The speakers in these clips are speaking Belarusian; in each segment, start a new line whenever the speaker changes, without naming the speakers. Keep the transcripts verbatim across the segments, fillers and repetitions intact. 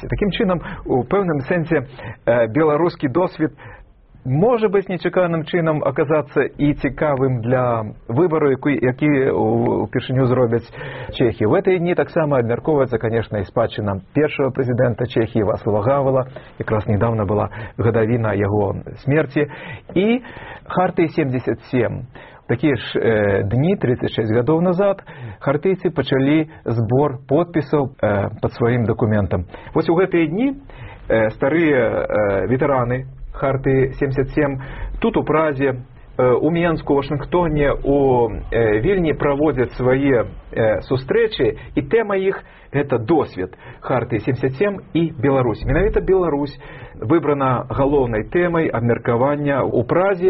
Беларусі. Такім чынам, у пэўным сэнсе беларускі досвед можа быць нечаканым чынам аказацца і цікавым для выбару, які упершыню зробяць Чэхі. В этой дні таксама абмяркоўваецца, конечно, і спадчына першага прэзідэнта Чэхіі Вацлава Гавела, якраз недавно была гадавіна яго смерці, і Хартыі семьдесят семь. Такія ж э, дні, тридцать шесть гадоў назад, хартыйцы пачалі збор подпісаў э, пад сваім дакументам. Вось у гэтыя дні э, старыя э, ветэраны Хартыі семьдесят семь тут у Празе, у Менску, у Вашынгтоне, у Вільні праводзяць свае сустрэчы, і тэма іх – гэта досвед Хартыі семьдесят семь і Беларусь. Менавіта Беларусь выбрана галоўнай тэмай абмеркавання ў Празе.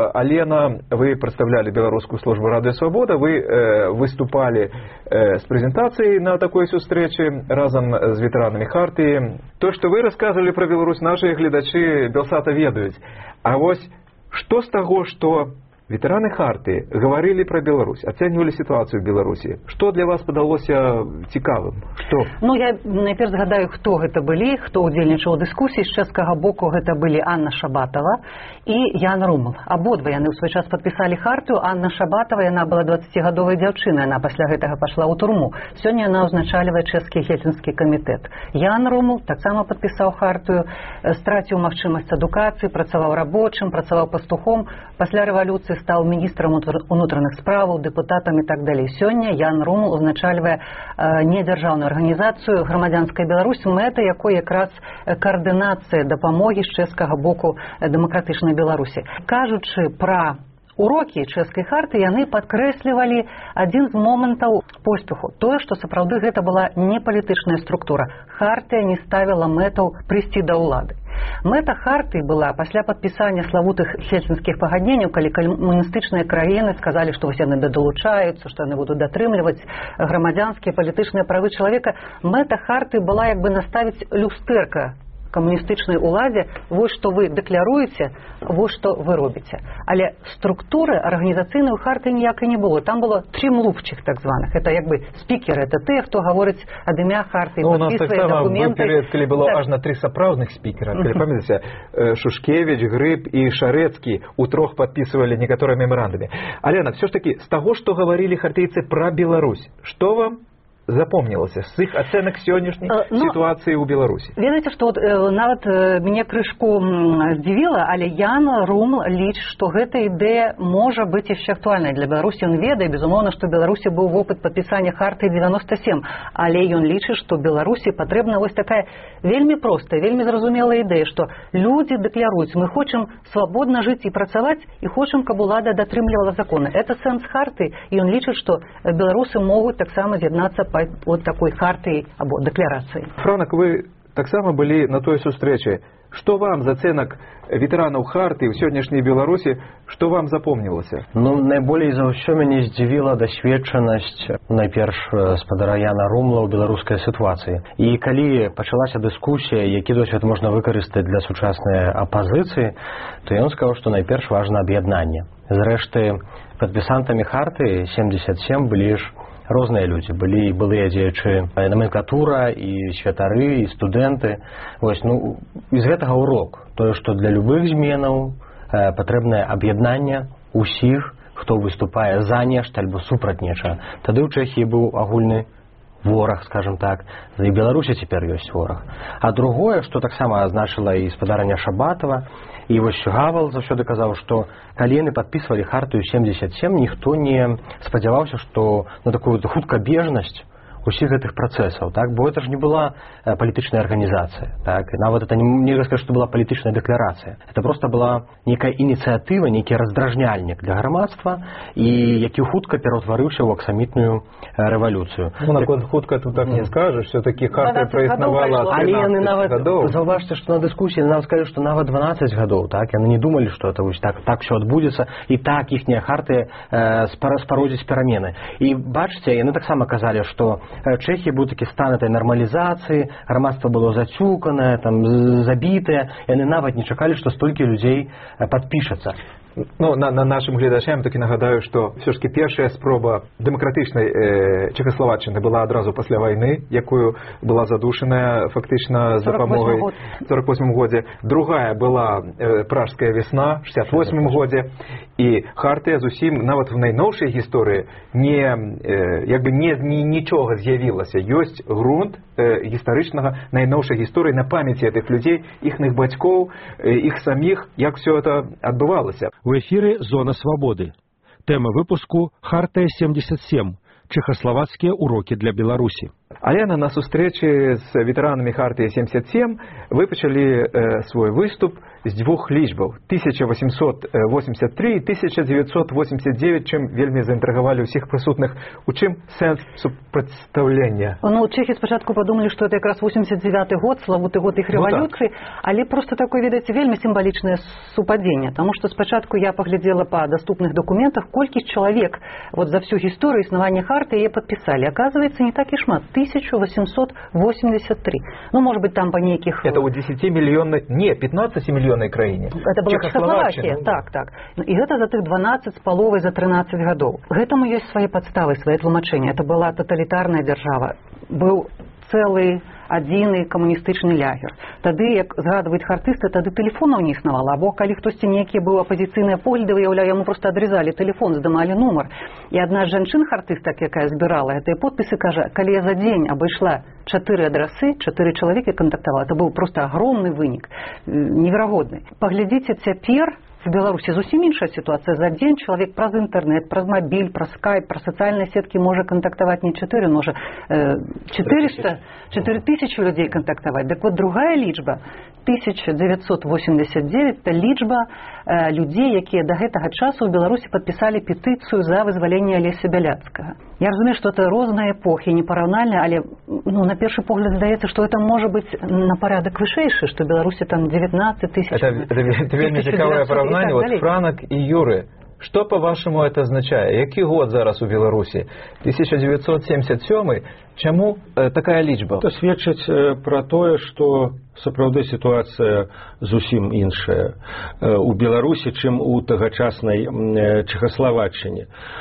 Алена, вы прадстаўлялі Беларускую службу Радыё Свабода, вы выступалі з прэзентацыяй на такой сустрэчы разам з ветэранамі Хартыі. То, што вы расказвалі пра Беларусь, нашы гледачы Белсата ведаюць. А вось што з таго, што ветэраны Хартыі гаварылі пра Беларусь, ацэньвалі сітуацыю ў Беларусі? Што для вас падалося цікавым? Што?
Ну, я найперш згадаю, хто гэта былі, хто ўдзельнічаў у дыскусіі. З чэшскага боку гэта былі Анна Шабатова і Ян Румл. Абодва яны ў свой час падпісалі Хартыю. Анна Шабатова, яна была дваццацігадовай дзяўчынай, яна пасля гэтага пайшла ў турму. Сёння яна ўзначальвае чэшскі гельсінскі камітэт. Ян Румл таксама падпісаў Хартыю, страціў магчымасць адукацыі, працаваў рабочым, працаваў пастухом. Пасля рэвалюцыі стаў міністрам унутраных справаў, дэпутатам і так далей. Сёння Ян Румл узначальвае э, недзяржаўную арганізацыю «Грамадзянская Беларусь», мэта якой якраз каардынацыя дапамогі з чэшскага боку дэмакратычнай Беларусі. Кажучы пра урокі чэшскай харты, яны падкрэслівалі адзін з момантаў поспеху. Тое, што сапраўды гэта была не палітычная структура. Хартыя не ставіла мэтаў прыйсці да ўлады. Мэта Хартыі была пасля падпісання славутых хельсінскіх пагадненняў, калі камуністычныя краіны сказалі, што вось яны далучаюцца, што яны будуць датрымліваць грамадзянскія палітычныя правы чалавека. Мэта Хартыі была як бы наставіць люстэрка камуністычнай уладзе: вось што вы дэкляруеце, вось што вы робіце. Але структуры арганізацыйнай у Хартыі ніякай не было. Там было тры млупчых так званых. Это як бы спікеры, это тыя, хто гаворыць ад імя Хартыі,
ну,
падпісвае дакументы.
У нас таксама, калі было
так.
аж на тры сапраўдных спікера. Калі памятаеце, Шушкевіч, Грыб і Шарэцкі у трох падпісвалі некаторыя мемарандумы. Алена, все ж таки, з таго, што гаварылі хартыйцы пра Беларусь, што вам запомнілася з іх ацэнак сённяшняй uh, ну, сітуацыі ў Беларусі?
Ведаеце, што вот, э, нават э, мяне крышку здзівіла, але Ян Румл лічыць, што гэта ідэя можа быць яшчэ актуальнай для Беларусі. Ён ведае, безумоўна, што Беларусі быў вопыт падпісання Хартыі дзевяносто семь, але ён лічыць, што Беларусі патрэбна вось такая вельмі простая, вельмі зразумелая ідэя, што людзі дэкляруюць: мы хочам свабодна жыць і працаваць, і хочам, каб улада датрымлівала законы. Это сэнс Хартыі, і ён лічыць, што беларусы могуць таксама з'яднацца от такой харты або дэкларацыі.
Франак, вы таксама былі на той сустрэчы. Што вам з ацэнак ветэранаў Харты ў сённяшняй Беларусі, што вам запомнілася?
Ну, найболей за ўсё мяне здзівіла дасведчанасць найперш спадара Яна Румла ў беларускай сітуацыі. І калі пачалася дыскусія, які досвед можна выкарыстаць для сучаснай апазіцыі, то ён сказаў, што найперш важна аб'яднанне. Зрэшты, падпісантамі Харты семьдесят семь былі ж розныя людзі. Былі былыя дзеячы номенклатура, і святары, і студэнты. Вось, ну, з гэтага урок. Тое, што для любых зменаў э, патрэбнае аб'яднанне усіх, хто выступае за нешта альбо супраць нечага. Тады ў Чэхіі быў агульны вораг, скажем так. І Беларусі цяпер ёсць вораг. А другое, што таксама азначыла і спадарня Шабатова, і вось Гавел заўсёды казаў, што калі яны падпісвалі Хартыю семьдесят семь, ніхто не спадзяваўся, што на такую хуткабежнасць усіх гэтых працэсаў, так? Бо это ж не была э, палітычная арганізацыя, так? Нават это не, нельга сказаць, што была палітычная дэкларацыя. Это просто была некая ініцыятыва, нейкі раздражняльнік для грамадства, і які хутка пераўтварыўся ў аксамітную э, рэвалюцыю.
Ну, наконт хутка тут так не скажаш, все-таки Харта праіснавала
але яны нават
гадоў.
Заўважце, што на дыскусіі нам скажуць, што нават дванаццаць гадоў, так? Яны не думалі, што это вось так так ўсё адбудзецца, і так іхнія Харты э, спародзіць перамены. І бачыце, яны таксама казалі, што Чэхія быў такі стан этой нармалізацыі, грамадства было зацюканае, там забітае, яны нават не чакалі, што столькі людзей падпішацца.
Ну, на, на нашим глядачам таки нагадаю, що все ж таки перша спроба демократичної е, Чехословаччини була одразу після війни, якою була задушена фактично за допомогою в сорок восьмом году. Другая була е, Пражська весна в шістдесят восьмом году. І Хартія зусім, навіть в найновшій історії, не, е, якби не, не, нічого з'явилося. Є ґрунт е, історичного найновших історій на пам'яті цих людей, їхніх батьків, е, їх самих, як все це відбувалося.
В эфире «Зона свободы». Тема выпуску «Хартия семьдесят семь. Чехословацкие уроки для Беларуси».
Аляна, на зустрічі з ветеранами Хартії сімдесят сім ви почали е, свій виступ з двох лічбів – тисяча вісімсот вісімдесят три і тисяча дев'ятсот вісімдесят дев'ять, чим вельми заінтригували усіх присутних. У чим сенс супредставлення?
Ну, чехи спочатку подумали, що це якраз вісімдесят дев'ятий год, славутий год їх революції, ну, але просто таке, видите, вельми символічне супадіння, тому що спочатку я поглядела по доступних документах, кілька чоловік вот за всю історію існування Хартії її підписали. Оказывается, не так і шмат. тисяча вісімсот вісімдесят три. Ну, может быть, там по неких...
Это у десятимиллионной... Не, пятнадцатимиллионной краине.
Это была Чехословакия. Так, так. И это за тых дванадцать с половой за тринадцать годов. К этому есть свои подставы, свои тлумачения. Это была тоталитарная держава. Был целый адзіны камуністычны лягер. Тады, як згадваюць хартысты, тады тэлефонаў не існавала, або калі хтосьці нейкі быў апазіцыйныя погляды, выяўляю, яму проста адрезалі тэлефон, здымалі нумар. І адна з жанчын-хартыстак, якая збірала гэтыя подпісы, кажа, калі я за дзень абышла чатыры адрасы, чатыры чалавекі кантактавала, это быў проста агромны вынік, неверагодны. Паглядзіце цяпер, в Беларусі зусім іншая сітуацыя. За дзень чалавек праз інтэрнэт, праз мабіль, праз скайп, праз сацыяльныя сеткі можа кантактаваць не чатыры, можа четыреста, четыре тысячи людей кантактаваць. Так вот, другая лічба, тысяча девятьсот восемьдесят девять, это лічба э, людзей, якія да гэтага часу ў Беларусі падпісалі петыцыю за вызваленне Алеся Бяляцкага. Я разумею, што это розныя эпохі, непараўнальныя, але ну, на першы погляд здаецца, што это можа быць на парадак вышэйшы, што Беларусі там девятнадцать тысяч.
Это, это, это вельмі цікавае параўнанне. Вот Франак и Юры, что по-вашему это означает? Який год зараз у Беларусі? тысяча девятьсот семьдесят семь. Чаму э, такая лічба?
Это сведчыць э, про тое, што сапраўды сітуацыя зусім іншая э, у Беларусі, чым у тагачаснай э, Чехословаччине.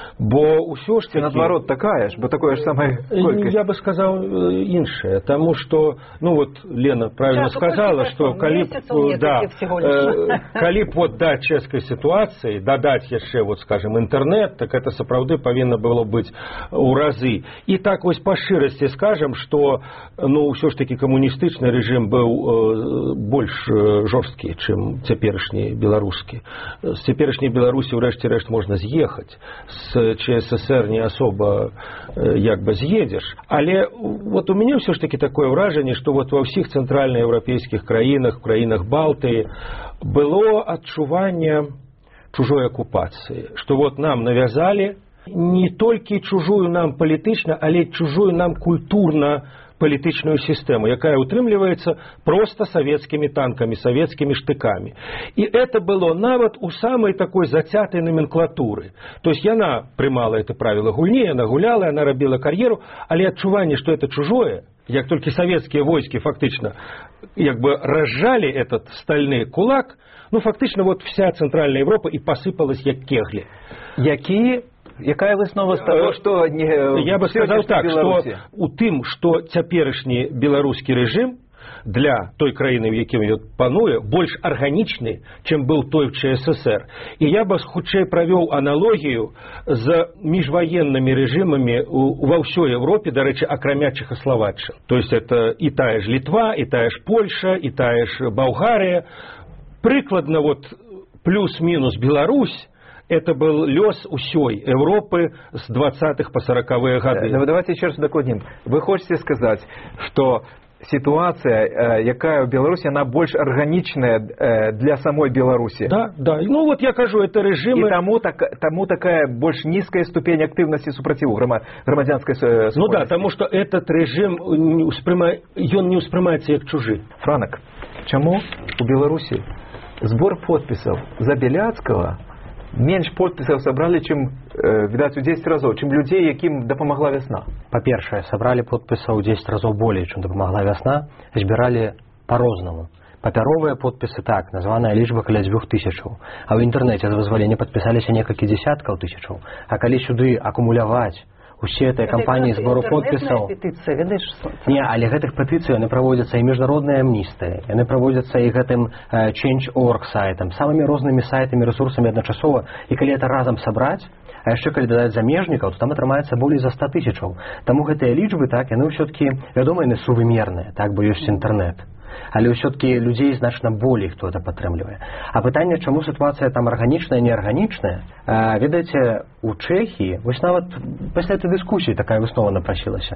Бо ўсё ж таки...
Наадварот, такая ж, бо такое ж самае колькасць.
Я бы сказал іншае, таму што, ну вот Лена правильно Сейчас, сказала, што калі б, да, э, калі б вот да чэшскай сітуацыі дадаць яшчэ, вот скажем, інтэрнэт, так это сапраўды павінна было быць у разы. І так вось па шчырасці скажем, што ну ўсё ж таки камуністычны рэжым быў э, больш э, жорсткі, чым цяперашні беларускі. З цяперашняй Беларусі ў рэшце рэшт можна з'ехаць. З ЧССР не особо э, як бы з'едзеш. Але вот у мяне ўсё ж таки такое ўражанне, што вот ва ўсіх цэнтральнаеўрапейскіх краінах, краінах Балтыі было адчуванне чужой акупацыі, што вот нам навязалі не толькі чужую нам палітычна, але чужую нам культурна палітычную сістэму, якая утрымліваецца проста савецкімі танкамі, савецкімі штыкамі. І это было нават у самай такой зацятай номенклатуры. То есть яна прымала это правіла гульні, яна гуляла, яна рабіла кар'еру, але адчуванне, што это чужое, як толькі савецкія войскі фактычна як бы разжали этот стальны кулак, ну фактычна вот вся цэнтральная Европа і посыпалась як кеглі.
Якія Якая выснова з таго, што не...
Я бы сказал так, што у тым, што цяперашні беларускі рэжым для той краіны, в якім ён пануе, больш арганічны, чым быў той в ЧССР. І я бы хутчэй правёў аналогію з міжваеннымі рэжымамі ва ўсёй Европе, дарэчы, акрамя Чехословаччыны. То есть это і тая ж Літва, і тая ж Польша, і тая ж Балгарія. Прыкладна вот плюс-мінус Беларусь, это был лёс усёй Европы с двадцатых по сороковые годы.
Да, давайте еще раз докладним. Вы хотите сказать, что ситуация, якая в Беларуси, она больше органичная для самой Беларуси?
Да, да. Ну вот я кажу, это режимы...
И тому, так, тому такая больше низкая ступень активности супротиву громадянской супольности.
Ну да, потому что этот режим, он не успрымаецца як чужы.
Франак, чему у Беларуси сбор подписов за Беляцкого менш подпісаў сабралі, чым, э, відаць, у дзесяць разоў, чым людзей, якім дапамагла вясна.
Па-першае, сабралі подпісаў у дзесяць разоў болей, чым дапамагла вясна, збіралі па-рознаму. Папяровыя подпісы так, названая лічба каля дзвюх тысячаў. А ў інтэрнэце за вызваленне падпісаліся некалькі дзесяткаў тысячаў. А калі сюды акумуляваць усе гэтыя кампаніі збору подпісаў... Не, але гэтых петыцый яны праводзяцца і міжнародная амністыя, яны праводзяцца і гэтым чэндж точка орг сайтам, самымі рознымі сайтамі, рэсурсамі адначасова, і калі гэта разам сабраць, а яшчэ калі дадаць замежнікаў, то там атрымаецца болей за ста тысячаў. Таму гэтыя лічбы, так, яны ўсё-ткі, вядома, яны сувымерныя, так, бо ёсць інтэрнэт. Але ўсё-ткі людзей значна болей, хто это падтрымлівае. А пытанне, чаму сітуацыя там арганічная, неарганічная, ведаеце, у Чэхіі, вось нават пасля этой дыскусіі такая выснова напрасілася,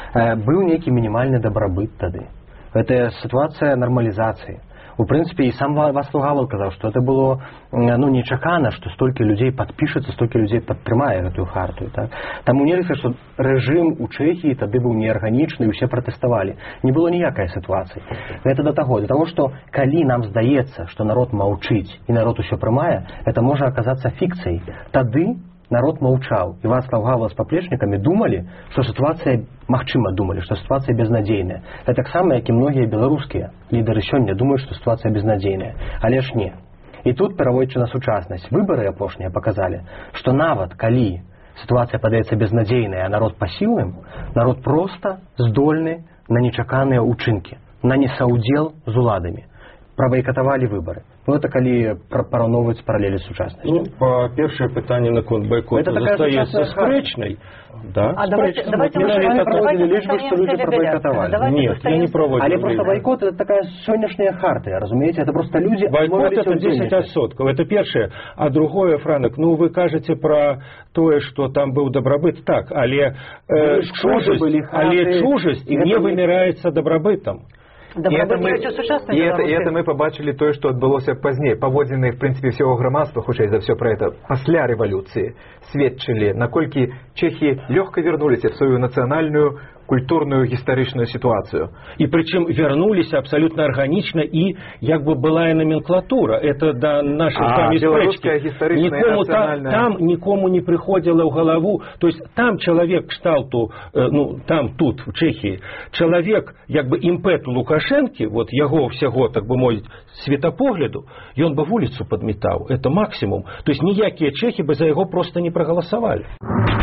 быў нейкі мінімальны дабрабыт тады. Гэта сітуацыя нармалізацыі. У прынцыпе, і сам Вацлаў Гавал казаў, што это было ну, нечакана, што столькі людзей падпішацца, столькі людзей падтрымае гэтую хартую. Так? Таму нельга, што рэжым у Чэхіі тады быў неарганічны, і ўсе пратэставалі. Не было ніякай сітуацыі. Гэта да таго, да таго, што калі нам здаецца, што народ маўчыць і народ усё прымае, это можа аказацца фікцыяй. Тады народ маўчаў, і Вацлаў Гавал з паплечнікамі думалі, што сітуацыя, магчыма, думалі, што сітуацыя безнадзейная. Гэта таксама, як і многія беларускія лідары сёння думаюць, што сітуацыя безнадзейная. Але ж не. І тут, пераводзячы на сучаснасць, выбары апошнія паказалі, што нават калі сітуацыя падаецца безнадзейная, а народ пасіўным, народ проста здольны на нечаканыя ўчынкі, на несаўдзел з уладамі. Правайкатавалі выбары. Ну, это калі параўноўваць паралелі з сучаснасцю.
Ну, па-першае, пытанне наконт байкоту застаецца спрэчнай. Да,
а давайте, давайте мы
проводили лишь бы, что люди пробойкотовали.
Нет, я не проводил.
Але просто бойкот это такая сегодняшняя хартия, разумеете? Это просто люди...
Бойкот это десять адсоткаў. Это першае. А другое, Франак, ну вы кажете про тое, что там был добробыт. Так, але э, чужесть, але чужесть не вымираецца добробытом.
І это, мы, і, это, і это мы побачили то, что адбылося пазней. Паводзіны, в принципе, всего грамадства, хутчэй за все про это, пасля рэвалюцыі сведчылі, наколькі чехи лёгка вернуліся в свою национальную, культурную, гістарычную ситуацию.
И причем вернулись абсолютно органично, и як бы былая номенклатура. Это до нашей
а, белорусская
гістарычная никому там, там никому не приходило в голову. То есть там человек кшталту, э, ну там, тут, в Чехии, человек, як бы імпэту Лукашенки, вот яго всего, так бы мовіць, светапогляду, и он бы в улицу подметал. Это максимум. То есть ніякія чехи бы за его просто не проголосовали.